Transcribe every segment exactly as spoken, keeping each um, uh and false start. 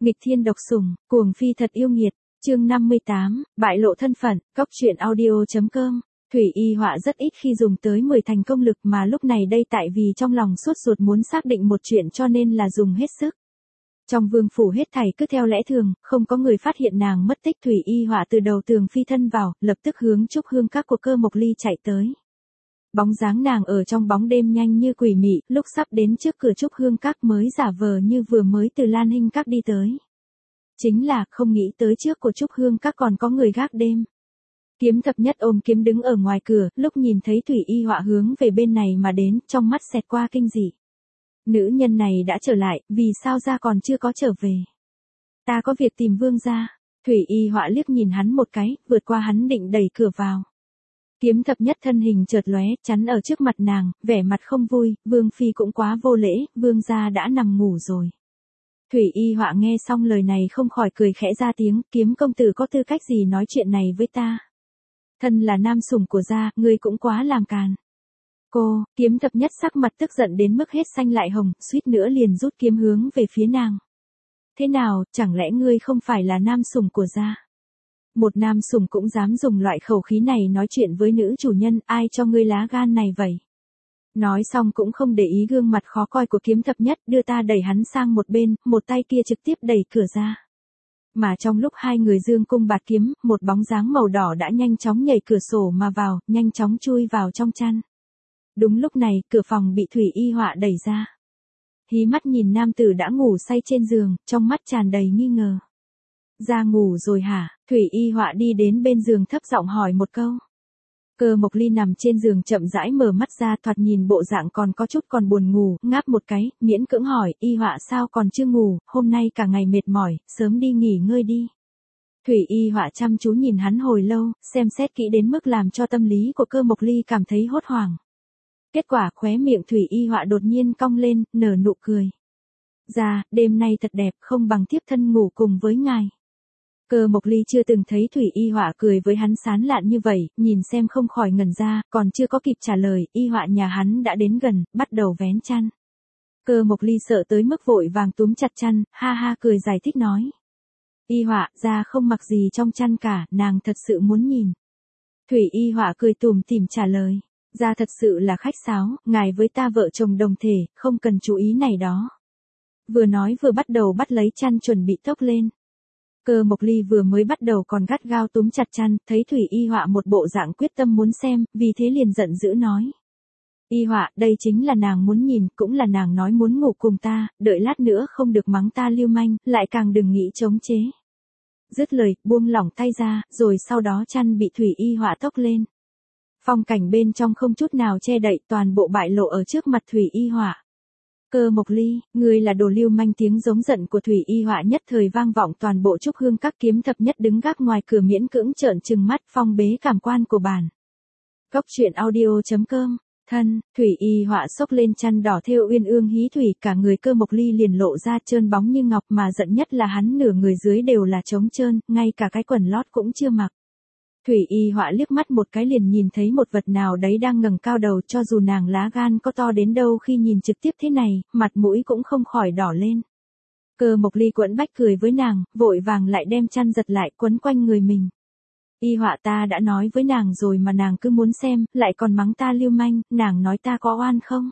Nghịch thiên độc sủng, cuồng phi thật yêu nghiệt, chương năm mươi tám, bại lộ thân phận, cốc truyện audio.com. Thủy Y Họa rất ít khi dùng tới mười thành công lực mà lúc này đây tại vì trong lòng suốt ruột muốn xác định một chuyện cho nên là dùng hết sức. Trong vương phủ hết thảy cứ theo lẽ thường, không có người phát hiện nàng mất tích. Thủy Y Họa từ đầu tường phi thân vào, lập tức hướng Trúc Hương Các của Cơ Mộc Ly chạy tới. Bóng dáng nàng ở trong bóng đêm nhanh như quỷ mị, lúc sắp đến trước cửa Trúc Hương Các mới giả vờ như vừa mới từ Lan Hinh Các đi tới. Chính là không nghĩ tới trước của Trúc Hương Các còn có người gác đêm. Kiếm Thập Nhất ôm kiếm đứng ở ngoài cửa, lúc nhìn thấy Thủy Y Họa hướng về bên này mà đến, trong mắt xẹt qua kinh dị. Nữ nhân này đã trở lại, vì sao ra còn chưa có trở về? Ta có việc tìm vương gia. Thủy Y Họa liếc nhìn hắn một cái, vượt qua hắn định đẩy cửa vào. Kiếm Thập Nhất thân hình chợt lóe, chắn ở trước mặt nàng, vẻ mặt không vui, vương phi cũng quá vô lễ, vương gia đã nằm ngủ rồi. Thủy Y Họa nghe xong lời này không khỏi cười khẽ ra tiếng, Kiếm công tử có tư cách gì nói chuyện này với ta? Thân là nam sủng của gia, ngươi cũng quá làm càn. Cô, Kiếm Thập Nhất sắc mặt tức giận đến mức hết xanh lại hồng, suýt nữa liền rút kiếm hướng về phía nàng. Thế nào, chẳng lẽ ngươi không phải là nam sủng của gia? Một nam sủng cũng dám dùng loại khẩu khí này nói chuyện với nữ chủ nhân, ai cho ngươi lá gan này vậy? Nói xong cũng không để ý gương mặt khó coi của Kiếm Thập Nhất, đưa ta đẩy hắn sang một bên, một tay kia trực tiếp đẩy cửa ra. Mà trong lúc hai người dương cung bạt kiếm, một bóng dáng màu đỏ đã nhanh chóng nhảy cửa sổ mà vào, nhanh chóng chui vào trong chăn. Đúng lúc này, cửa phòng bị Thủy Y Họa đẩy ra. Hí mắt nhìn nam tử đã ngủ say trên giường, trong mắt tràn đầy nghi ngờ. Ra ngủ rồi hả? Thủy Y Họa đi đến bên giường thấp giọng hỏi một câu. Cơ Mộc Ly nằm trên giường chậm rãi mở mắt ra, thoạt nhìn bộ dạng còn có chút còn buồn ngủ, ngáp một cái, miễn cưỡng hỏi, Y Họa sao còn chưa ngủ, hôm nay cả ngày mệt mỏi, sớm đi nghỉ ngơi đi. Thủy Y Họa chăm chú nhìn hắn hồi lâu, xem xét kỹ đến mức làm cho tâm lý của Cơ Mộc Ly cảm thấy hốt hoảng. Kết quả khóe miệng Thủy Y Họa đột nhiên cong lên, nở nụ cười. Dạ, đêm nay thật đẹp, không bằng thiếp thân ngủ cùng với ngài. Cơ Mộc Ly chưa từng thấy Thủy Y Họa cười với hắn sán lạn như vậy, nhìn xem không khỏi ngẩn ra, còn chưa có kịp trả lời, Y Họa nhà hắn đã đến gần, bắt đầu vén chăn. Cơ Mộc Ly sợ tới mức vội vàng túm chặt chăn, ha ha cười giải thích nói. Y Họa, ra không mặc gì trong chăn cả, nàng thật sự muốn nhìn. Thủy Y Họa cười tủm tỉm trả lời, ra thật sự là khách sáo, ngài với ta vợ chồng đồng thể, không cần chú ý này đó. Vừa nói vừa bắt đầu bắt lấy chăn chuẩn bị tốc lên. Cơ Mộc Ly vừa mới bắt đầu còn gắt gao túm chặt chăn, thấy Thủy Y Họa một bộ dạng quyết tâm muốn xem, vì thế liền giận dữ nói. Y Họa, đây chính là nàng muốn nhìn, cũng là nàng nói muốn ngủ cùng ta, đợi lát nữa không được mắng ta lưu manh, lại càng đừng nghĩ chống chế. Dứt lời, buông lỏng tay ra, rồi sau đó chăn bị Thủy Y Họa tốc lên. Phong cảnh bên trong không chút nào che đậy, toàn bộ bại lộ ở trước mặt Thủy Y Họa. Cơ Mộc Ly, ngươi là đồ lưu manh, tiếng giống giận của Thủy Y Họa nhất thời vang vọng toàn bộ Trúc Hương Các. Kiếm Thập Nhất đứng gác ngoài cửa miễn cưỡng trợn trừng mắt, phong bế cảm quan của bản. Cốc truyện audio.com. Thân, Thủy Y Họa xốc lên chăn đỏ thêu uyên ương hí thủy, cả người Cơ Mộc Ly liền lộ ra trơn bóng như ngọc, mà giận nhất là hắn nửa người dưới đều là trống trơn, ngay cả cái quần lót cũng chưa mặc. Thủy Y Họa liếc mắt một cái liền nhìn thấy một vật nào đấy đang ngẩng cao đầu, cho dù nàng lá gan có to đến đâu khi nhìn trực tiếp thế này, mặt mũi cũng không khỏi đỏ lên. Cơ Mộc Ly quẫn bách cười với nàng, vội vàng lại đem chăn giật lại quấn quanh người mình. Y Họa, ta đã nói với nàng rồi mà nàng cứ muốn xem, lại còn mắng ta lưu manh, nàng nói ta có oan không?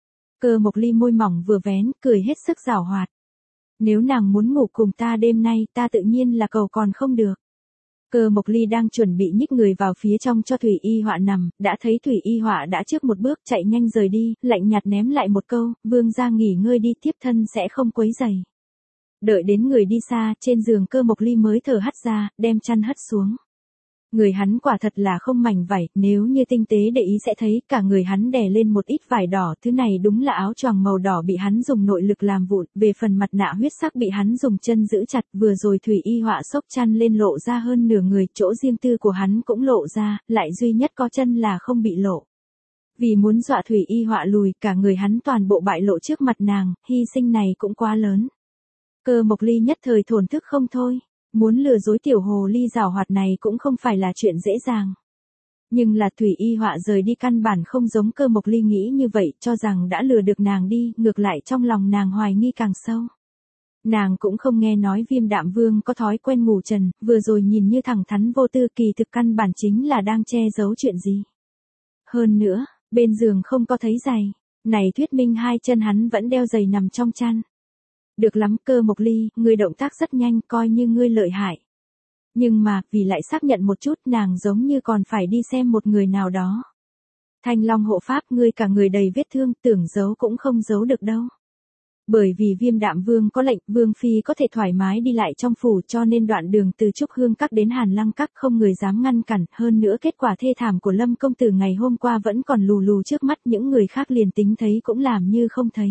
Cơ Mộc Ly môi mỏng vừa vén, cười hết sức giảo hoạt. Nếu nàng muốn ngủ cùng ta đêm nay, ta tự nhiên là cầu còn không được. Cơ Mộc Ly đang chuẩn bị nhích người vào phía trong cho Thủy Y Họa nằm, đã thấy Thủy Y Họa đã trước một bước chạy nhanh rời đi, lạnh nhạt ném lại một câu, vương gia nghỉ ngơi đi, tiếp thân sẽ không quấy rầy. Đợi đến người đi xa, trên giường Cơ Mộc Ly mới thở hắt ra, đem chăn hất xuống. Người hắn quả thật là không mảnh vải, nếu như tinh tế để ý sẽ thấy cả người hắn đè lên một ít vải đỏ, thứ này đúng là áo choàng màu đỏ bị hắn dùng nội lực làm vụn, về phần mặt nạ huyết sắc bị hắn dùng chân giữ chặt, vừa rồi Thủy Y Họa xốc chăn lên lộ ra hơn nửa người, chỗ riêng tư của hắn cũng lộ ra, lại duy nhất có chân là không bị lộ. Vì muốn dọa Thủy Y Họa lùi, cả người hắn toàn bộ bại lộ trước mặt nàng, hy sinh này cũng quá lớn. Cơ Mộc Ly nhất thời thổn thức không thôi. Muốn lừa dối tiểu hồ ly giảo hoạt này cũng không phải là chuyện dễ dàng. Nhưng là Thủy Y Họa rời đi căn bản không giống Cơ Mộc Ly nghĩ như vậy, cho rằng đã lừa được nàng đi, ngược lại trong lòng nàng hoài nghi càng sâu. Nàng cũng không nghe nói Viêm Đạm Vương có thói quen ngủ trần, vừa rồi nhìn như thẳng thắn vô tư kỳ thực căn bản chính là đang che giấu chuyện gì. Hơn nữa, bên giường không có thấy giày, này thuyết minh hai chân hắn vẫn đeo giày nằm trong chăn. Được lắm Cơ Mộc Ly, ngươi động tác rất nhanh, coi như ngươi lợi hại. Nhưng mà, vì lại xác nhận một chút nàng giống như còn phải đi xem một người nào đó. Thanh Long hộ pháp, ngươi cả người đầy vết thương, tưởng giấu cũng không giấu được đâu. Bởi vì Viêm Đạm Vương có lệnh, Vương Phi có thể thoải mái đi lại trong phủ cho nên đoạn đường từ Trúc Hương Các đến Hàn Lăng Các không người dám ngăn cản, hơn nữa kết quả thê thảm của Lâm Công Tử ngày hôm qua vẫn còn lù lù trước mắt, những người khác liền tính thấy cũng làm như không thấy.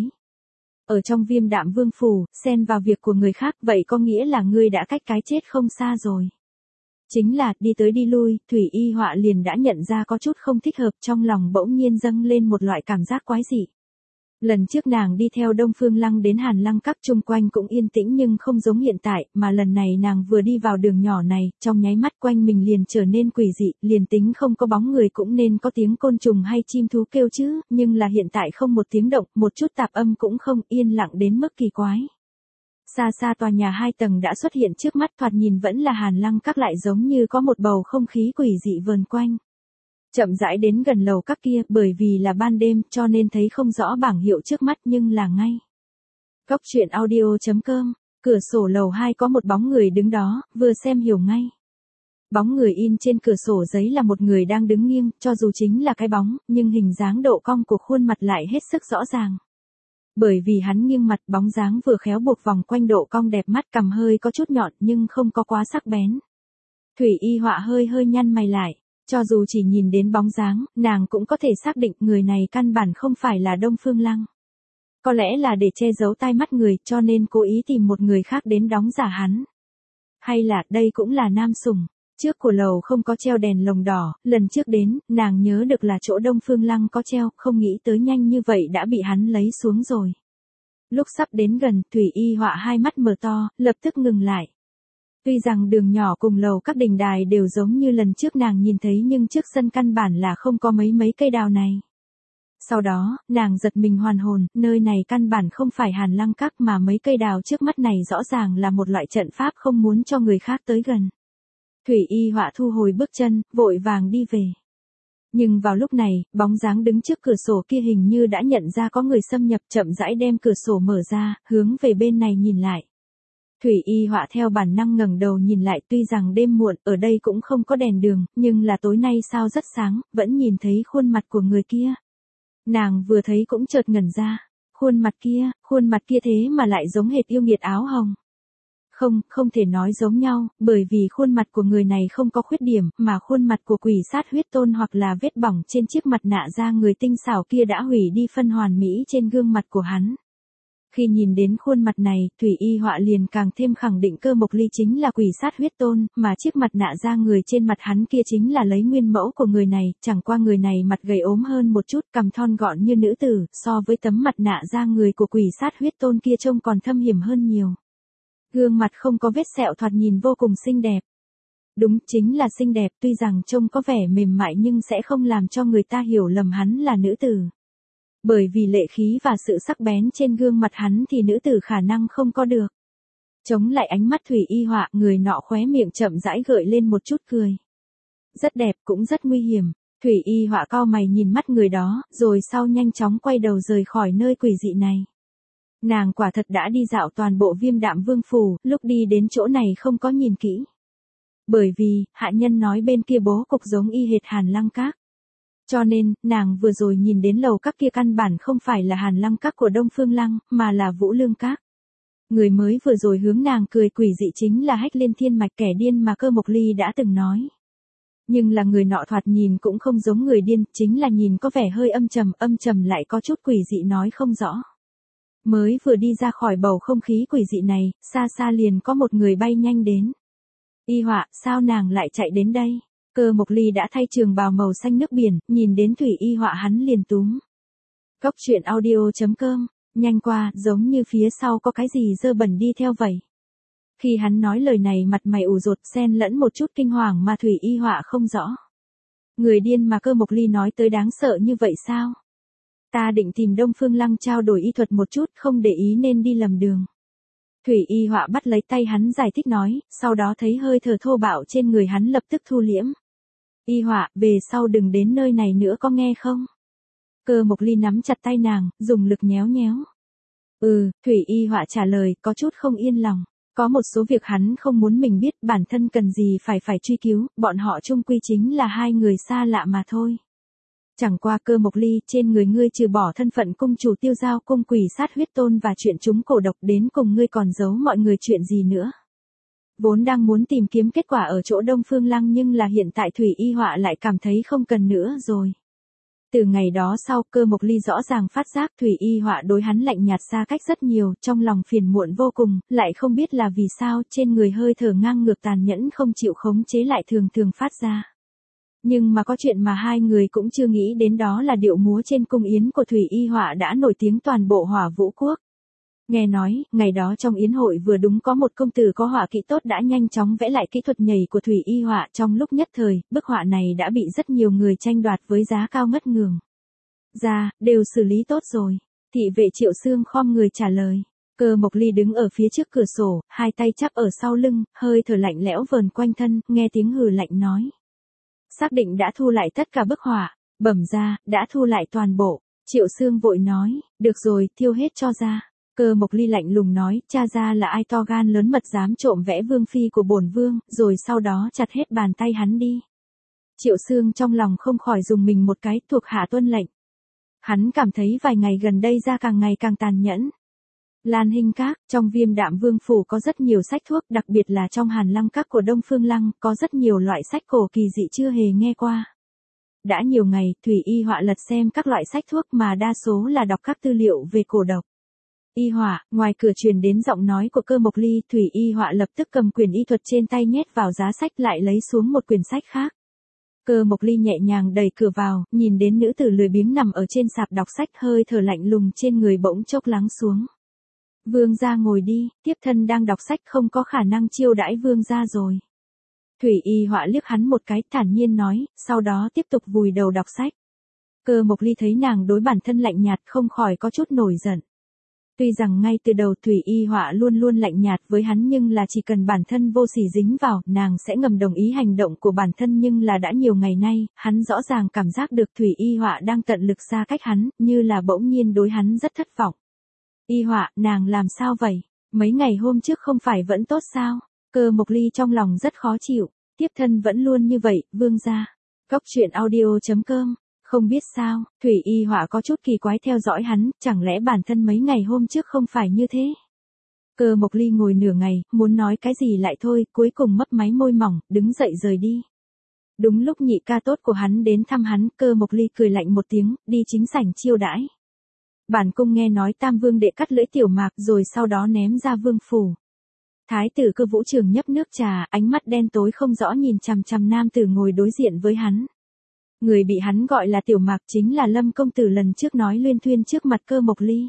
Ở trong Viêm Đạm Vương phủ, xen vào việc của người khác, vậy có nghĩa là ngươi đã cách cái chết không xa rồi. Chính là, đi tới đi lui, Thủy Y Họa liền đã nhận ra có chút không thích hợp, trong lòng bỗng nhiên dâng lên một loại cảm giác quái dị. Lần trước nàng đi theo Đông Phương Lăng đến Hàn Lăng Các chung quanh cũng yên tĩnh nhưng không giống hiện tại, mà lần này nàng vừa đi vào đường nhỏ này, trong nháy mắt quanh mình liền trở nên quỷ dị, liền tính không có bóng người cũng nên có tiếng côn trùng hay chim thú kêu chứ, nhưng là hiện tại không một tiếng động, một chút tạp âm cũng không, yên lặng đến mức kỳ quái. Xa xa tòa nhà hai tầng đã xuất hiện trước mắt, thoạt nhìn vẫn là Hàn Lăng Các, lại giống như có một bầu không khí quỷ dị vờn quanh. Chậm rãi đến gần lầu các kia, bởi vì là ban đêm cho nên thấy không rõ bảng hiệu trước mắt nhưng là ngay. Góc truyện audio chấm com, cửa sổ lầu hai có một bóng người đứng đó, vừa xem hiểu ngay. Bóng người in trên cửa sổ giấy là một người đang đứng nghiêng, cho dù chính là cái bóng, nhưng hình dáng độ cong của khuôn mặt lại hết sức rõ ràng. Bởi vì hắn nghiêng mặt, bóng dáng vừa khéo buộc vòng quanh độ cong đẹp mắt, cằm hơi có chút nhọn nhưng không có quá sắc bén. Thủy Y Họa hơi hơi nhăn mày lại. Cho dù chỉ nhìn đến bóng dáng, nàng cũng có thể xác định người này căn bản không phải là Đông Phương Lăng. Có lẽ là để che giấu tai mắt người cho nên cố ý tìm một người khác đến đóng giả hắn. Hay là đây cũng là nam sủng. Trước của lầu không có treo đèn lồng đỏ, lần trước đến, nàng nhớ được là chỗ Đông Phương Lăng có treo, không nghĩ tới nhanh như vậy đã bị hắn lấy xuống rồi. Lúc sắp đến gần, Thủy Y Họa hai mắt mở to, lập tức ngừng lại. Tuy rằng đường nhỏ cùng lầu các đình đài đều giống như lần trước nàng nhìn thấy nhưng trước sân căn bản là không có mấy mấy cây đào này. Sau đó, nàng giật mình hoàn hồn, nơi này căn bản không phải Hàn Lăng Các mà mấy cây đào trước mắt này rõ ràng là một loại trận pháp không muốn cho người khác tới gần. Thủy Y Họa thu hồi bước chân, vội vàng đi về. Nhưng vào lúc này, bóng dáng đứng trước cửa sổ kia hình như đã nhận ra có người xâm nhập, chậm rãi đem cửa sổ mở ra, hướng về bên này nhìn lại. Thủy Y Họa theo bản năng ngẩng đầu nhìn lại, tuy rằng đêm muộn, ở đây cũng không có đèn đường, nhưng là tối nay sao rất sáng, vẫn nhìn thấy khuôn mặt của người kia. Nàng vừa thấy cũng chợt ngẩn ra, khuôn mặt kia, khuôn mặt kia thế mà lại giống hệt yêu nghiệt áo hồng. Không, không thể nói giống nhau, bởi vì khuôn mặt của người này không có khuyết điểm, mà khuôn mặt của quỷ sát huyết tôn hoặc là vết bỏng trên chiếc mặt nạ da người tinh xảo kia đã hủy đi phân hoàn mỹ trên gương mặt của hắn. Khi nhìn đến khuôn mặt này, Thủy Y Họa liền càng thêm khẳng định Cơ Mộc Ly chính là quỷ sát huyết tôn, mà chiếc mặt nạ da người trên mặt hắn kia chính là lấy nguyên mẫu của người này, chẳng qua người này mặt gầy ốm hơn một chút, cằm thon gọn như nữ tử, so với tấm mặt nạ da người của quỷ sát huyết tôn kia trông còn thâm hiểm hơn nhiều. Gương mặt không có vết sẹo thoạt nhìn vô cùng xinh đẹp. Đúng, chính là xinh đẹp, tuy rằng trông có vẻ mềm mại nhưng sẽ không làm cho người ta hiểu lầm hắn là nữ tử. Bởi vì lệ khí và sự sắc bén trên gương mặt hắn thì nữ tử khả năng không có được. Chống lại ánh mắt Thủy Y Họa, người nọ khóe miệng chậm rãi gợi lên một chút cười. Rất đẹp cũng rất nguy hiểm. Thủy Y Họa cau mày nhìn mắt người đó, rồi sau nhanh chóng quay đầu rời khỏi nơi quỷ dị này. Nàng quả thật đã đi dạo toàn bộ Viêm Đạm Vương phủ, lúc đi đến chỗ này không có nhìn kỹ. Bởi vì, hạ nhân nói bên kia bố cục giống y hệt Hàn Lăng Các. Cho nên, nàng vừa rồi nhìn đến lầu các kia căn bản không phải là Hàn Lăng Các của Đông Phương Lăng, mà là Vũ Lương Các. Người mới vừa rồi hướng nàng cười quỷ dị chính là Hách Liên Thiên Mạch, kẻ điên mà Cơ Mộc Ly đã từng nói. Nhưng là người nọ thoạt nhìn cũng không giống người điên, chính là nhìn có vẻ hơi âm trầm, âm trầm lại có chút quỷ dị nói không rõ. Mới vừa đi ra khỏi bầu không khí quỷ dị này, xa xa liền có một người bay nhanh đến. Y Họa, sao nàng lại chạy đến đây? Cơ Mộc Ly đã thay trường bào màu xanh nước biển, nhìn đến Thủy Y Họa hắn liền túm. Góc truyện audio chấm com, nhanh qua, giống như phía sau có cái gì dơ bẩn đi theo vậy. Khi hắn nói lời này mặt mày ủ rột xen lẫn một chút kinh hoàng mà Thủy Y Họa không rõ. Người điên mà Cơ Mộc Ly nói tới đáng sợ như vậy sao? Ta định tìm Đông Phương Lăng trao đổi y thuật một chút, không để ý nên đi lầm đường. Thủy Y Họa bắt lấy tay hắn giải thích nói, sau đó thấy hơi thở thô bạo trên người hắn lập tức thu liễm. Y Họa, về sau đừng đến nơi này nữa có nghe không? Cơ Mộc Ly nắm chặt tay nàng, dùng lực nhéo nhéo. Ừ, Thủy Y Họa trả lời, có chút không yên lòng. Có một số việc hắn không muốn mình biết, bản thân cần gì phải phải truy cứu, bọn họ chung quy chính là hai người xa lạ mà thôi. Chẳng qua Cơ Mộc Ly, trên người ngươi trừ bỏ thân phận cung chủ Tiêu Giao cung quỷ sát huyết tôn và chuyện chúng cổ độc, đến cùng ngươi còn giấu mọi người chuyện gì nữa. Vốn đang muốn tìm kiếm kết quả ở chỗ Đông Phương Lăng, nhưng là hiện tại Thủy Y Họa lại cảm thấy không cần nữa rồi. Từ ngày đó sau, Cơ Mộc Ly rõ ràng phát giác Thủy Y Họa đối hắn lạnh nhạt xa cách rất nhiều, trong lòng phiền muộn vô cùng, lại không biết là vì sao trên người hơi thở ngang ngược tàn nhẫn không chịu khống chế lại thường thường phát ra. Nhưng mà có chuyện mà hai người cũng chưa nghĩ đến, đó là điệu múa trên cung yến của Thủy Y Họa đã nổi tiếng toàn bộ Hỏa Vũ Quốc. Nghe nói, ngày đó trong yến hội vừa đúng có một công tử có họa kỹ tốt đã nhanh chóng vẽ lại kỹ thuật nhảy của Thủy Y Họa, trong lúc nhất thời, bức họa này đã bị rất nhiều người tranh đoạt với giá cao ngất ngường. Ra, đều xử lý tốt rồi. Thị vệ Triệu Xương khom người trả lời. Cơ Mộc Ly đứng ở phía trước cửa sổ, hai tay chắp ở sau lưng, hơi thở lạnh lẽo vờn quanh thân, nghe tiếng hừ lạnh nói. Xác định đã thu lại tất cả bức họa, bẩm ra, đã thu lại toàn bộ. Triệu Xương vội nói, được rồi, thiêu hết cho ra. Cơ Mộc Ly lạnh lùng nói, cha ra là ai to gan lớn mật dám trộm vẽ vương phi của bổn vương, rồi sau đó chặt hết bàn tay hắn đi. Triệu Xương trong lòng không khỏi dùng mình một cái, thuộc hạ tuân lệnh. Hắn cảm thấy vài ngày gần đây ra càng ngày càng tàn nhẫn. Lan Hinh Các, trong Viêm Đạm Vương phủ có rất nhiều sách thuốc, đặc biệt là trong Hàn Lăng Các của Đông Phương Lăng, có rất nhiều loại sách cổ kỳ dị chưa hề nghe qua. Đã nhiều ngày, Thủy Y Họa lật xem các loại sách thuốc mà đa số là đọc các tư liệu về cổ độc. Y Họa, ngoài cửa truyền đến giọng nói của Cơ Mộc Ly, Thủy Y Họa lập tức cầm quyển y thuật trên tay nhét vào giá sách, lại lấy xuống một quyển sách khác. Cơ Mộc Ly nhẹ nhàng đẩy cửa vào, nhìn đến nữ tử lười biếng nằm ở trên sạp đọc sách, hơi thở lạnh lùng trên người bỗng chốc lắng xuống. Vương gia ngồi đi, tiếp thân đang đọc sách không có khả năng chiêu đãi vương gia rồi. Thủy Y Họa liếc hắn một cái, thản nhiên nói, sau đó tiếp tục vùi đầu đọc sách. Cơ Mộc Ly thấy nàng đối bản thân lạnh nhạt không khỏi có chút nổi giận. Tuy rằng ngay từ đầu Thủy Y Họa luôn luôn lạnh nhạt với hắn, nhưng là chỉ cần bản thân vô sỉ dính vào, nàng sẽ ngầm đồng ý hành động của bản thân, nhưng là đã nhiều ngày nay, hắn rõ ràng cảm giác được Thủy Y Họa đang tận lực xa cách hắn, như là bỗng nhiên đối hắn rất thất vọng. Y Họa, nàng làm sao vậy? Mấy ngày hôm trước không phải vẫn tốt sao? Cơ Mộc Ly trong lòng rất khó chịu, tiếp thân vẫn luôn như vậy, vương gia. Cốc truyện audio chấm com. Không biết sao, Thủy Y Họa có chút kỳ quái theo dõi hắn, chẳng lẽ bản thân mấy ngày hôm trước không phải như thế? Cơ Mộc Ly ngồi nửa ngày, muốn nói cái gì lại thôi, cuối cùng mấp máy môi mỏng, đứng dậy rời đi. Đúng lúc nhị ca tốt của hắn đến thăm hắn, Cơ Mộc Ly cười lạnh một tiếng, đi chính sảnh chiêu đãi. Bản cung nghe nói Tam Vương đệ cắt lưỡi Tiểu Mạc rồi sau đó ném ra vương phủ. Thái tử Cơ Vũ Trường nhấp nước trà, ánh mắt đen tối không rõ nhìn chằm chằm nam tử ngồi đối diện với hắn. Người bị hắn gọi là Tiểu Mạc chính là Lâm công tử lần trước nói luyên thuyên trước mặt Cơ Mộc Ly.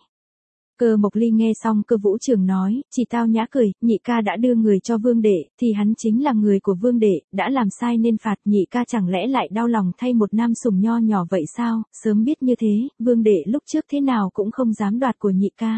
Cơ Mộc Ly nghe xong Cơ Vũ Trường nói, chỉ tao nhã cười, nhị ca đã đưa người cho vương đệ, thì hắn chính là người của vương đệ, đã làm sai nên phạt, nhị ca chẳng lẽ lại đau lòng thay một nam sủng nho nhỏ vậy sao, sớm biết như thế, vương đệ lúc trước thế nào cũng không dám đoạt của nhị ca.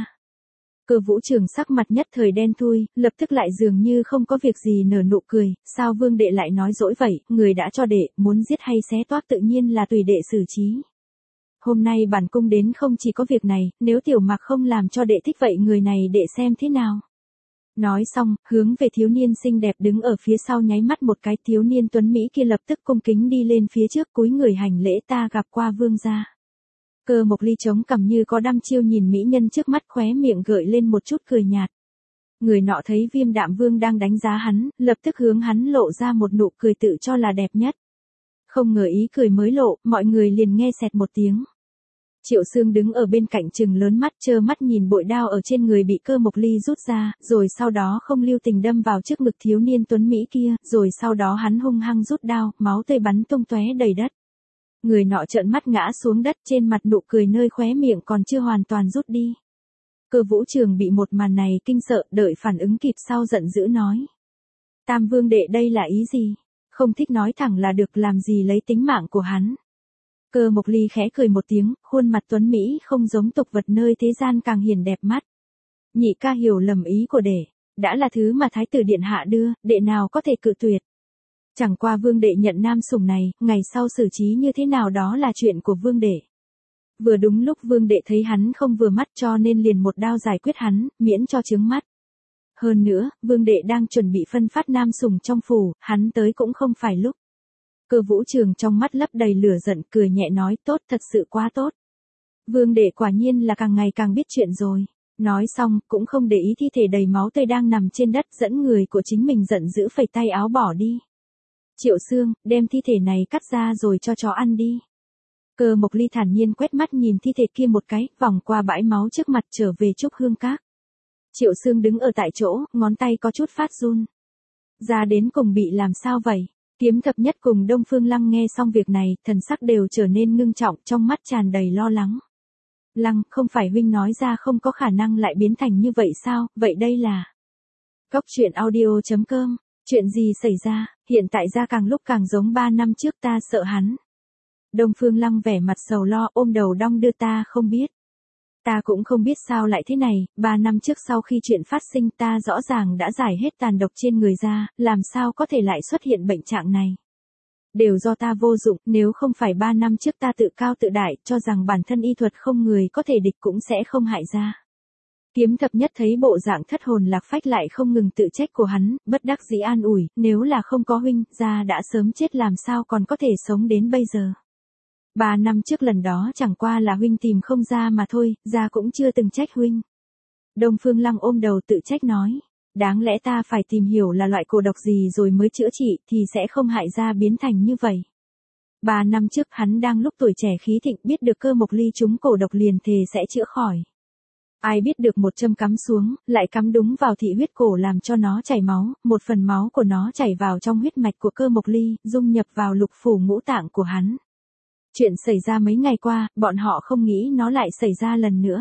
Cơ Vũ Trường sắc mặt nhất thời đen thui, lập tức lại dường như không có việc gì nở nụ cười, sao vương đệ lại nói dỗi vậy, người đã cho đệ, muốn giết hay xé toác tự nhiên là tùy đệ xử trí. Hôm nay bản cung đến không chỉ có việc này, nếu Tiểu Mạc không làm cho đệ thích vậy người này đệ xem thế nào. Nói xong, hướng về thiếu niên xinh đẹp đứng ở phía sau nháy mắt một cái, thiếu niên tuấn Mỹ kia lập tức cung kính đi lên phía trước cúi người hành lễ, ta gặp qua vương gia. Cơ Mộc Ly chống cằm như có đăm chiêu nhìn mỹ nhân trước mắt, khóe miệng gợi lên một chút cười nhạt. Người nọ thấy Viêm Đạm Vương đang đánh giá hắn, lập tức hướng hắn lộ ra một nụ cười tự cho là đẹp nhất. Không ngờ ý cười mới lộ, mọi người liền nghe xẹt một tiếng. Triệu Xương đứng ở bên cạnh trừng lớn mắt, trơ mắt nhìn bội đao ở trên người bị Cơ Mộc Ly rút ra, rồi sau đó không lưu tình đâm vào trước ngực thiếu niên tuấn Mỹ kia, rồi sau đó hắn hung hăng rút đao, máu tươi bắn tung tóe đầy đất. Người nọ trợn mắt ngã xuống đất, trên mặt nụ cười nơi khóe miệng còn chưa hoàn toàn rút đi. Cơ Vũ Trường bị một màn này kinh sợ, đợi phản ứng kịp sau giận dữ nói. Tam Vương đệ đây là ý gì? Không thích nói thẳng là được, làm gì lấy tính mạng của hắn. Cơ Mộc Ly khẽ cười một tiếng, khuôn mặt tuấn Mỹ không giống tục vật nơi thế gian càng hiền đẹp mắt. Nhị ca hiểu lầm ý của đệ, đã là thứ mà thái tử điện hạ đưa, đệ nào có thể cự tuyệt. Chẳng qua vương đệ nhận nam sủng này, ngày sau xử trí như thế nào đó là chuyện của vương đệ. Vừa đúng lúc vương đệ thấy hắn không vừa mắt cho nên liền một đao giải quyết hắn, miễn cho chướng mắt. Hơn nữa, vương đệ đang chuẩn bị phân phát nam sủng trong phủ, hắn tới cũng không phải lúc. Cơ Vũ Trường trong mắt lấp đầy lửa giận, cười nhẹ nói, tốt, thật sự quá tốt. Vương đệ quả nhiên là càng ngày càng biết chuyện rồi. Nói xong, cũng không để ý thi thể đầy máu tươi đang nằm trên đất, dẫn người của chính mình giận dữ phẩy tay áo bỏ đi. Triệu Xương, đem thi thể này cắt ra rồi cho chó ăn đi. Cơ Mộc Ly thản nhiên quét mắt nhìn thi thể kia một cái, vòng qua bãi máu trước mặt trở về Trúc Hương Các. Triệu Xương đứng ở tại chỗ, ngón tay có chút phát run. Ra đến cùng bị làm sao vậy? Kiếm Thập Nhất cùng Đông Phương Lăng nghe xong việc này, thần sắc đều trở nên ngưng trọng, trong mắt tràn đầy lo lắng. Lăng, không phải huynh nói ra không có khả năng lại biến thành như vậy sao, vậy đây là... Góc truyện audio chấm com, chuyện gì xảy ra, hiện tại ra càng lúc càng giống ba năm trước, ta sợ hắn. Đông Phương Lăng vẻ mặt sầu lo, ôm đầu đong đưa, ta không biết. Ta cũng không biết sao lại thế này, ba năm trước sau khi chuyện phát sinh ta rõ ràng đã giải hết tàn độc trên người ra, làm sao có thể lại xuất hiện bệnh trạng này. Đều do ta vô dụng, nếu không phải ba năm trước ta tự cao tự đại, cho rằng bản thân y thuật không người có thể địch cũng sẽ không hại ra. Kiếm Thập Nhất thấy bộ dạng thất hồn lạc phách lại không ngừng tự trách của hắn, bất đắc dĩ an ủi, nếu là không có huynh, gia đã sớm chết làm sao còn có thể sống đến bây giờ. Ba năm trước lần đó chẳng qua là huynh tìm không ra mà thôi, gia cũng chưa từng trách huynh. Đông Phương Lăng ôm đầu tự trách nói, đáng lẽ ta phải tìm hiểu là loại cổ độc gì rồi mới chữa trị thì sẽ không hại gia biến thành như vậy. Ba năm trước hắn đang lúc tuổi trẻ khí thịnh biết được Cơ Mộc Ly trúng cổ độc liền thề sẽ chữa khỏi. Ai biết được một châm cắm xuống, lại cắm đúng vào thị huyết cổ làm cho nó chảy máu, một phần máu của nó chảy vào trong huyết mạch của Cơ Mộc Ly, dung nhập vào lục phủ ngũ tạng của hắn. Chuyện xảy ra mấy ngày qua, bọn họ không nghĩ nó lại xảy ra lần nữa.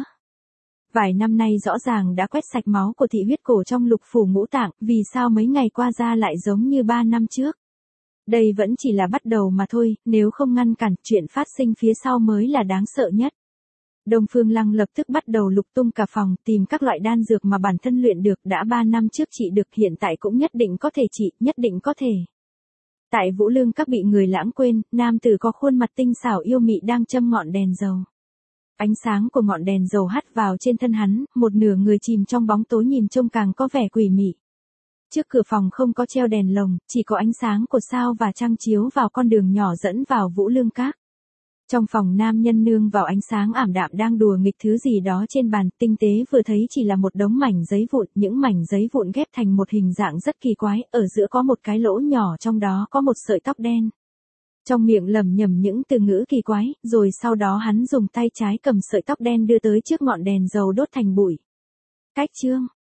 Vài năm nay rõ ràng đã quét sạch máu của thị huyết cổ trong lục phủ ngũ tạng, vì sao mấy ngày qua ra lại giống như ba năm trước? Đây vẫn chỉ là bắt đầu mà thôi, nếu không ngăn cản, chuyện phát sinh phía sau mới là đáng sợ nhất. Đông Phương Lăng lập tức bắt đầu lục tung cả phòng, tìm các loại đan dược mà bản thân luyện được, đã ba năm trước trị được, hiện tại cũng nhất định có thể trị, nhất định có thể. Tại Vũ Lương Các bị người lãng quên, nam tử có khuôn mặt tinh xảo yêu mị đang châm ngọn đèn dầu. Ánh sáng của ngọn đèn dầu hắt vào trên thân hắn, một nửa người chìm trong bóng tối nhìn trông càng có vẻ quỷ mị. Trước cửa phòng không có treo đèn lồng, chỉ có ánh sáng của sao và trăng chiếu vào con đường nhỏ dẫn vào Vũ Lương Các. Trong phòng nam nhân nương vào ánh sáng ảm đạm đang đùa nghịch thứ gì đó trên bàn, tinh tế vừa thấy chỉ là một đống mảnh giấy vụn, những mảnh giấy vụn ghép thành một hình dạng rất kỳ quái, ở giữa có một cái lỗ nhỏ, trong đó có một sợi tóc đen. Trong miệng lẩm nhẩm những từ ngữ kỳ quái, rồi sau đó hắn dùng tay trái cầm sợi tóc đen đưa tới trước ngọn đèn dầu đốt thành bụi. Cách chương